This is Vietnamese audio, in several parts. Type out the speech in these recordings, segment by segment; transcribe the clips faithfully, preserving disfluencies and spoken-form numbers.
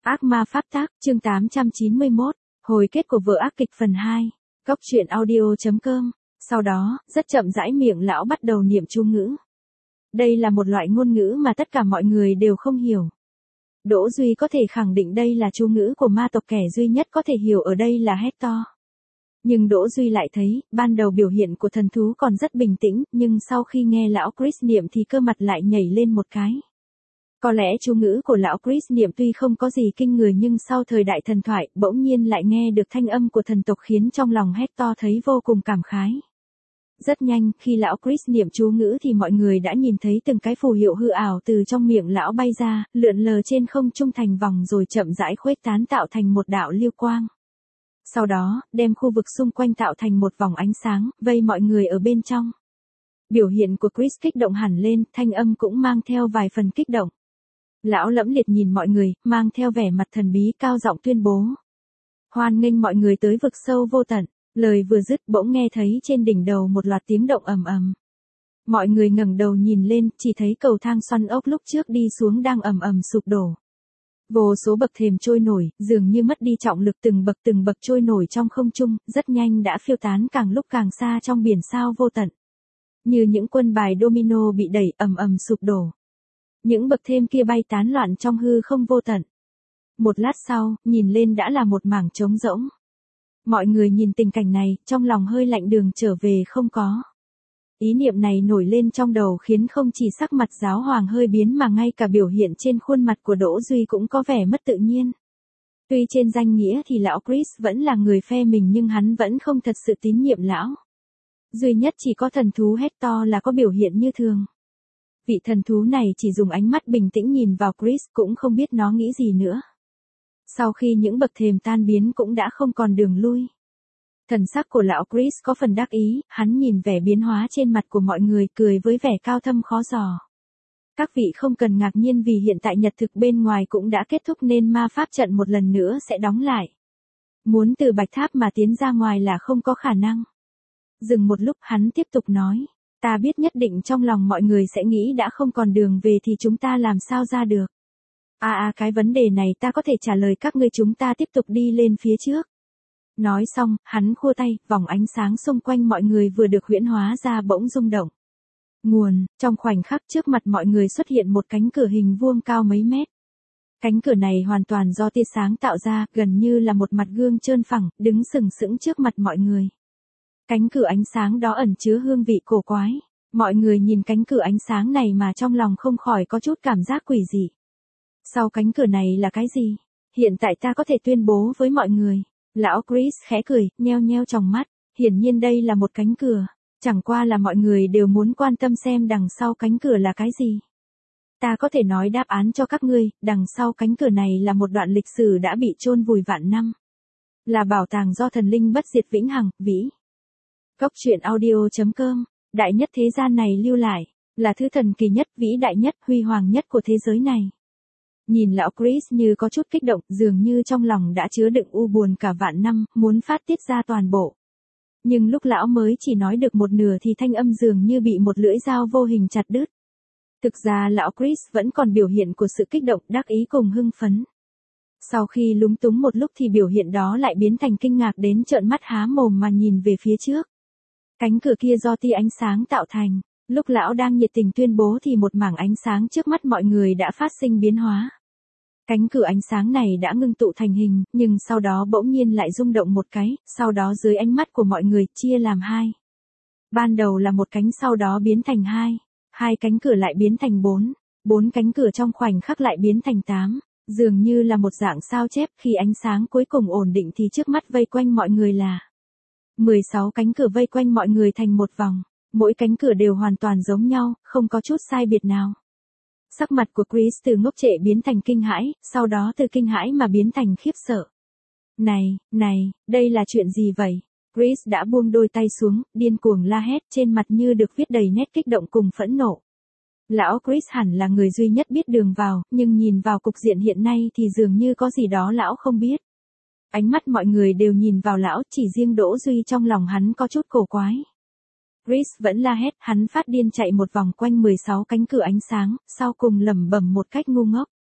Ác ma pháp tác, chương tám trăm chín mươi mốt, hồi kết của vở ác kịch phần hai, Cốc truyện audio chấm com. Sau đó, rất chậm rãi miệng lão bắt đầu niệm chú ngữ. Đây là một loại ngôn ngữ mà tất cả mọi người đều không hiểu. Đỗ Duy có thể khẳng định đây là chú ngữ của ma tộc, kẻ duy nhất có thể hiểu ở đây là Hector. Nhưng Đỗ Duy lại thấy, ban đầu biểu hiện của thần thú còn rất bình tĩnh, nhưng sau khi nghe lão Chris niệm thì cơ mặt lại nhảy lên một cái. Có lẽ chú ngữ của lão Chris niệm tuy không có gì kinh người, nhưng sau thời đại thần thoại, bỗng nhiên lại nghe được thanh âm của thần tộc khiến trong lòng Hector thấy vô cùng cảm khái. Rất nhanh, khi lão Chris niệm chú ngữ thì mọi người đã nhìn thấy từng cái phù hiệu hư ảo từ trong miệng lão bay ra, lượn lờ trên không trung thành vòng rồi chậm rãi khuếch tán tạo thành một đạo lưu quang. Sau đó, đem khu vực xung quanh tạo thành một vòng ánh sáng, vây mọi người ở bên trong. Biểu hiện của Chris kích động hẳn lên, thanh âm cũng mang theo vài phần kích động. Lão lẫm liệt nhìn mọi người, mang theo vẻ mặt thần bí cao giọng tuyên bố. Hoan nghênh mọi người tới vực sâu vô tận. Lời vừa dứt bỗng nghe thấy trên đỉnh đầu một loạt tiếng động ầm ầm. Mọi người ngẩng đầu nhìn lên, chỉ thấy cầu thang xoắn ốc lúc trước đi xuống đang ầm ầm sụp đổ. Vô số bậc thềm trôi nổi, dường như mất đi trọng lực, từng bậc từng bậc trôi nổi trong không trung, rất nhanh đã phiêu tán càng lúc càng xa trong biển sao vô tận. Như những quân bài domino bị đẩy ầm ầm sụp đổ. Những bậc thềm kia bay tán loạn trong hư không vô tận. Một lát sau, nhìn lên đã là một mảng trống rỗng. Mọi người nhìn tình cảnh này, trong lòng hơi lạnh, đường trở về không có. Ý niệm này nổi lên trong đầu khiến không chỉ sắc mặt giáo hoàng hơi biến mà ngay cả biểu hiện trên khuôn mặt của Đỗ Duy cũng có vẻ mất tự nhiên. Tuy trên danh nghĩa thì lão Chris vẫn là người phe mình, nhưng hắn vẫn không thật sự tín nhiệm lão. Duy nhất chỉ có thần thú Hector là có biểu hiện như thường. Vị thần thú này chỉ dùng ánh mắt bình tĩnh nhìn vào Chris, cũng không biết nó nghĩ gì nữa. Sau khi những bậc thềm tan biến cũng đã không còn đường lui. Thần sắc của lão Chris có phần đắc ý, hắn nhìn vẻ biến hóa trên mặt của mọi người, cười với vẻ cao thâm khó dò. Các vị không cần ngạc nhiên vì hiện tại nhật thực bên ngoài cũng đã kết thúc nên ma pháp trận một lần nữa sẽ đóng lại. Muốn từ bạch tháp mà tiến ra ngoài là không có khả năng. Dừng một lúc hắn tiếp tục nói, ta biết nhất định trong lòng mọi người sẽ nghĩ đã không còn đường về thì chúng ta làm sao ra được. À à cái vấn đề này ta có thể trả lời các ngươi, chúng ta tiếp tục đi lên phía trước. Nói xong, hắn khua tay, vòng ánh sáng xung quanh mọi người vừa được huyễn hóa ra bỗng rung động. Nguồn, trong khoảnh khắc trước mặt mọi người xuất hiện một cánh cửa hình vuông cao mấy mét. Cánh cửa này hoàn toàn do tia sáng tạo ra, gần như là một mặt gương trơn phẳng, đứng sừng sững trước mặt mọi người. Cánh cửa ánh sáng đó ẩn chứa hương vị cổ quái. Mọi người nhìn cánh cửa ánh sáng này mà trong lòng không khỏi có chút cảm giác quỷ dị. Sau cánh cửa này là cái gì? Hiện tại ta có thể tuyên bố với mọi người. Lão Chris khẽ cười, nheo nheo tròng mắt. Hiển nhiên đây là một cánh cửa. Chẳng qua là mọi người đều muốn quan tâm xem đằng sau cánh cửa là cái gì. Ta có thể nói đáp án cho các ngươi, đằng sau cánh cửa này là một đoạn lịch sử đã bị chôn vùi vạn năm. Là bảo tàng do thần linh bất diệt vĩnh hằng, vĩ. Cốc truyện audio chấm com, đại nhất thế gian này lưu lại, là thứ thần kỳ nhất, vĩ đại nhất, huy hoàng nhất của thế giới này. Nhìn lão Chris như có chút kích động, dường như trong lòng đã chứa đựng u buồn cả vạn năm, muốn phát tiết ra toàn bộ. Nhưng lúc lão mới chỉ nói được một nửa thì thanh âm dường như bị một lưỡi dao vô hình chặt đứt. Thực ra lão Chris vẫn còn biểu hiện của sự kích động, đắc ý cùng hưng phấn. Sau khi lúng túng một lúc thì biểu hiện đó lại biến thành kinh ngạc đến trợn mắt há mồm mà nhìn về phía trước. Cánh cửa kia do tia ánh sáng tạo thành. Lúc lão đang nhiệt tình tuyên bố thì một mảng ánh sáng trước mắt mọi người đã phát sinh biến hóa. Cánh cửa ánh sáng này đã ngưng tụ thành hình, nhưng sau đó bỗng nhiên lại rung động một cái, sau đó dưới ánh mắt của mọi người chia làm hai. Ban đầu là một cánh, sau đó biến thành hai. Hai cánh cửa lại biến thành bốn. Bốn cánh cửa trong khoảnh khắc lại biến thành tám. Dường như là một dạng sao chép, khi ánh sáng cuối cùng ổn định thì trước mắt vây quanh mọi người là mười sáu cánh cửa vây quanh mọi người thành một vòng. Mỗi cánh cửa đều hoàn toàn giống nhau, không có chút sai biệt nào. Sắc mặt của Chris từ ngốc trệ biến thành kinh hãi, sau đó từ kinh hãi mà biến thành khiếp sợ. Này, này, đây là chuyện gì vậy? Chris đã buông đôi tay xuống, điên cuồng la hét, trên mặt như được viết đầy nét kích động cùng phẫn nộ. Lão Chris hẳn là người duy nhất biết đường vào, nhưng nhìn vào cục diện hiện nay thì dường như có gì đó lão không biết. Ánh mắt mọi người đều nhìn vào lão, chỉ riêng Đỗ Duy trong lòng hắn có chút cổ quái. Chris vẫn la hét, hắn phát điên chạy một vòng quanh mười sáu cánh cửa ánh sáng, sau cùng lẩm bẩm một cách ngu ngốc.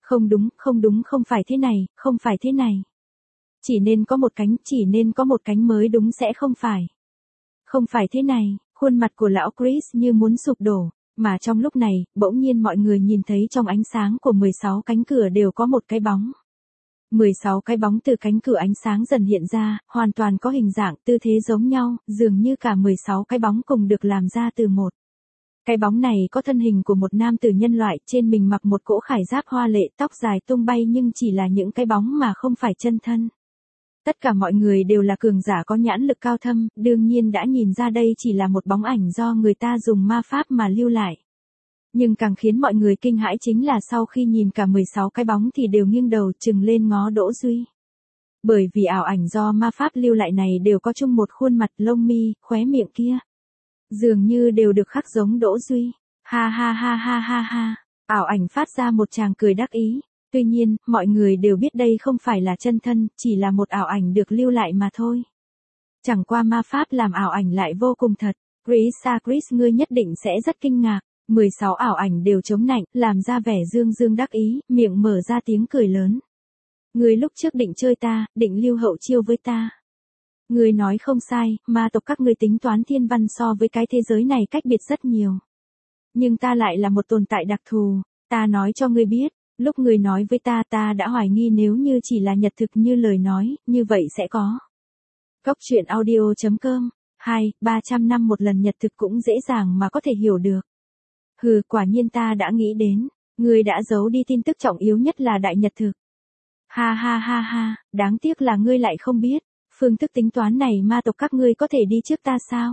Không đúng, không đúng, không phải thế này, không phải thế này. Chỉ nên có một cánh, chỉ nên có một cánh mới đúng sẽ không phải. Không phải thế này, khuôn mặt của lão Chris như muốn sụp đổ, mà trong lúc này, bỗng nhiên mọi người nhìn thấy trong ánh sáng của mười sáu cánh cửa đều có một cái bóng. mười sáu cái bóng từ cánh cửa ánh sáng dần hiện ra, hoàn toàn có hình dạng, tư thế giống nhau, dường như cả mười sáu cái bóng cùng được làm ra từ một. Cái bóng này có thân hình của một nam tử nhân loại, trên mình mặc một cỗ khải giáp hoa lệ, tóc dài tung bay nhưng chỉ là những cái bóng mà không phải chân thân. Tất cả mọi người đều là cường giả có nhãn lực cao thâm, đương nhiên đã nhìn ra đây chỉ là một bóng ảnh do người ta dùng ma pháp mà lưu lại. Nhưng càng khiến mọi người kinh hãi chính là sau khi nhìn cả mười sáu cái bóng thì đều nghiêng đầu trừng lên ngó Đỗ Duy. Bởi vì ảo ảnh do ma pháp lưu lại này đều có chung một khuôn mặt, lông mi, khóe miệng kia. Dường như đều được khắc giống Đỗ Duy. Ha ha ha ha ha ha. Ảo ảnh phát ra một tràng cười đắc ý. Tuy nhiên, mọi người đều biết đây không phải là chân thân, chỉ là một ảo ảnh được lưu lại mà thôi. Chẳng qua ma pháp làm ảo ảnh lại vô cùng thật. Chris à Chris, ngươi nhất định sẽ rất kinh ngạc. mười sáu ảo ảnh đều chống nạnh, làm ra vẻ dương dương đắc ý, miệng mở ra tiếng cười lớn. Ngươi lúc trước định chơi ta, định lưu hậu chiêu với ta. Ngươi nói không sai, ma tộc các ngươi tính toán thiên văn so với cái thế giới này cách biệt rất nhiều. Nhưng ta lại là một tồn tại đặc thù, ta nói cho ngươi biết, lúc ngươi nói với ta ta đã hoài nghi nếu như chỉ là nhật thực như lời nói, như vậy sẽ có. Cốc truyện audio chấm com, hai, ba trăm năm một lần nhật thực cũng dễ dàng mà có thể hiểu được. Hừ, quả nhiên ta đã nghĩ đến, ngươi đã giấu đi tin tức trọng yếu nhất là đại nhật thực. Ha ha ha ha, đáng tiếc là ngươi lại không biết, phương thức tính toán này ma tộc các ngươi có thể đi trước ta sao?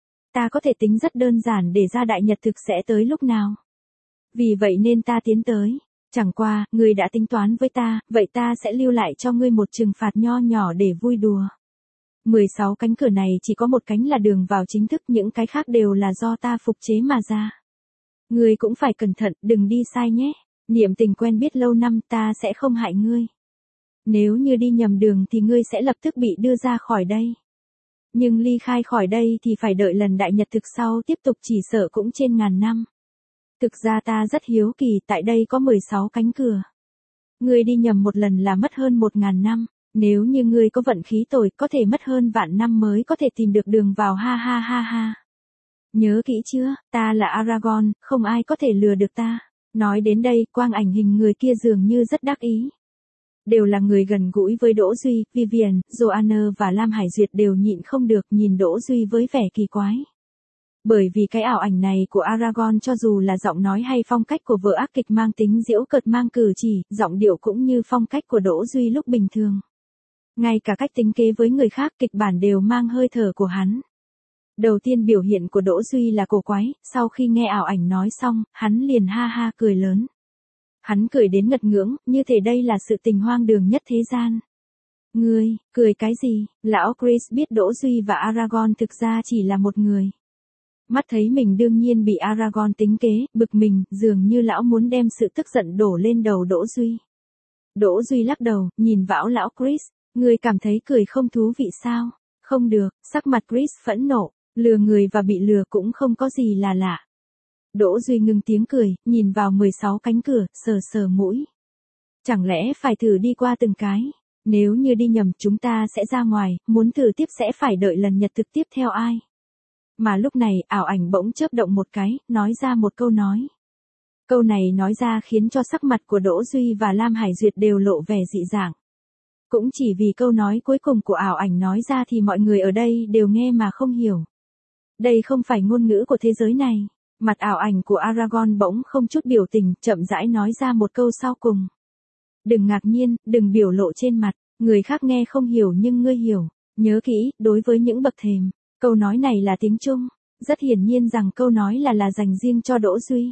Ta có thể tính rất đơn giản để ra đại nhật thực sẽ tới lúc nào. Vì vậy nên ta tiến tới, chẳng qua, ngươi đã tính toán với ta, vậy ta sẽ lưu lại cho ngươi một trừng phạt nho nhỏ để vui đùa. mười sáu cánh cửa này chỉ có một cánh là đường vào chính thức, những cái khác đều là do ta phục chế mà ra. Ngươi cũng phải cẩn thận, đừng đi sai nhé. Niệm tình quen biết lâu năm, ta sẽ không hại ngươi. Nếu như đi nhầm đường thì ngươi sẽ lập tức bị đưa ra khỏi đây. Nhưng ly khai khỏi đây thì phải đợi lần đại nhật thực sau tiếp tục, chỉ sợ cũng trên ngàn năm. Thực ra ta rất hiếu kỳ, tại đây có mười sáu cánh cửa. Ngươi đi nhầm một lần là mất hơn một ngàn năm. Nếu như ngươi có vận khí tồi, có thể mất hơn vạn năm mới có thể tìm được đường vào, ha ha ha ha. Nhớ kỹ chưa, ta là Aragorn, không ai có thể lừa được ta. Nói đến đây, quang ảnh hình người kia dường như rất đắc ý. Đều là người gần gũi với Đỗ Duy, Vivian, Joanna và Lam Hải Duyệt đều nhịn không được nhìn Đỗ Duy với vẻ kỳ quái. Bởi vì cái ảo ảnh này của Aragorn cho dù là giọng nói hay phong cách của vở ác kịch mang tính giễu cợt, mang cử chỉ, giọng điệu cũng như phong cách của Đỗ Duy lúc bình thường. Ngay cả cách tính kế với người khác, kịch bản đều mang hơi thở của hắn. Đầu tiên biểu hiện của Đỗ Duy là cổ quái, sau khi nghe ảo ảnh nói xong, hắn liền ha ha cười lớn. Hắn cười đến ngật ngưỡng, như thể đây là sự tình hoang đường nhất thế gian. Ngươi, cười cái gì? Lão Chris biết Đỗ Duy và Aragorn thực ra chỉ là một người. Mắt thấy mình đương nhiên bị Aragorn tính kế, bực mình, dường như lão muốn đem sự tức giận đổ lên đầu Đỗ Duy. Đỗ Duy lắc đầu, nhìn vão lão Chris, ngươi cảm thấy cười không thú vị sao? Không được, sắc mặt Chris phẫn nộ, lừa người và bị lừa cũng không có gì là lạ. Đỗ Duy ngừng tiếng cười, nhìn vào mười sáu cánh cửa, sờ sờ mũi. Chẳng lẽ phải thử đi qua từng cái? Nếu như đi nhầm chúng ta sẽ ra ngoài, muốn thử tiếp sẽ phải đợi lần nhật thực tiếp theo ai? Mà lúc này, ảo ảnh bỗng chớp động một cái, nói ra một câu nói. Câu này nói ra khiến cho sắc mặt của Đỗ Duy và Lam Hải Duyệt đều lộ vẻ dị dạng. Cũng chỉ vì câu nói cuối cùng của ảo ảnh nói ra thì mọi người ở đây đều nghe mà không hiểu. Đây không phải ngôn ngữ của thế giới này. Mặt ảo ảnh của Aragorn bỗng không chút biểu tình, chậm rãi nói ra một câu sau cùng. Đừng ngạc nhiên, đừng biểu lộ trên mặt, người khác nghe không hiểu nhưng ngươi hiểu. Nhớ kỹ, đối với những bậc thềm, câu nói này là tiếng Trung. Rất hiển nhiên rằng câu nói là là dành riêng cho Đỗ Duy.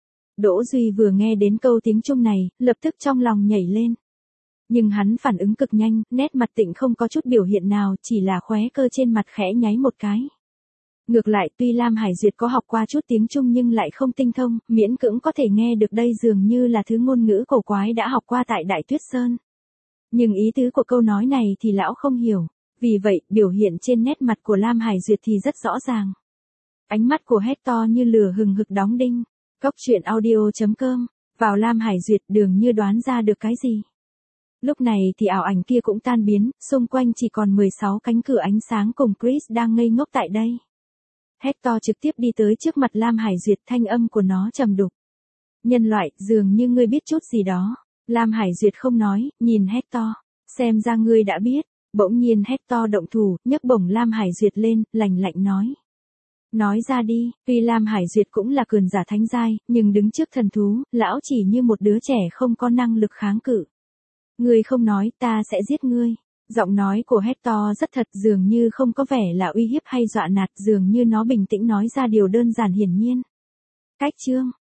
Đỗ Duy vừa nghe đến câu tiếng Trung này, lập tức trong lòng nhảy lên. Nhưng hắn phản ứng cực nhanh, nét mặt tịnh không có chút biểu hiện nào, chỉ là khóe cơ trên mặt khẽ nháy một cái. Ngược lại, tuy Lam Hải Duyệt có học qua chút tiếng Trung nhưng lại không tinh thông, miễn cưỡng có thể nghe được đây dường như là thứ ngôn ngữ cổ quái đã học qua tại Đại Tuyết Sơn. Nhưng ý tứ của câu nói này thì lão không hiểu, vì vậy, biểu hiện trên nét mặt của Lam Hải Duyệt thì rất rõ ràng. Ánh mắt của Hector như lửa hừng hực đóng đinh. Cốc truyện audio chấm com vào Lam Hải Duyệt đường như đoán ra được cái gì. Lúc này thì ảo ảnh kia cũng tan biến, xung quanh chỉ còn mười sáu cánh cửa ánh sáng cùng Chris đang ngây ngốc tại đây. Hector trực tiếp đi tới trước mặt Lam Hải Duyệt, thanh âm của nó trầm đục. Nhân loại, dường như ngươi biết chút gì đó. Lam Hải Duyệt không nói, nhìn Hector. Xem ra ngươi đã biết. Bỗng nhiên Hector động thủ, nhấc bổng Lam Hải Duyệt lên, lạnh lạnh nói. Nói ra đi, tuy Lam Hải Duyệt cũng là cường giả thánh giai, nhưng đứng trước thần thú, lão chỉ như một đứa trẻ không có năng lực kháng cự. Ngươi không nói, ta sẽ giết ngươi. Giọng nói của Hector rất thật, dường như không có vẻ là uy hiếp hay dọa nạt, dường như nó bình tĩnh nói ra điều đơn giản hiển nhiên. Cách chương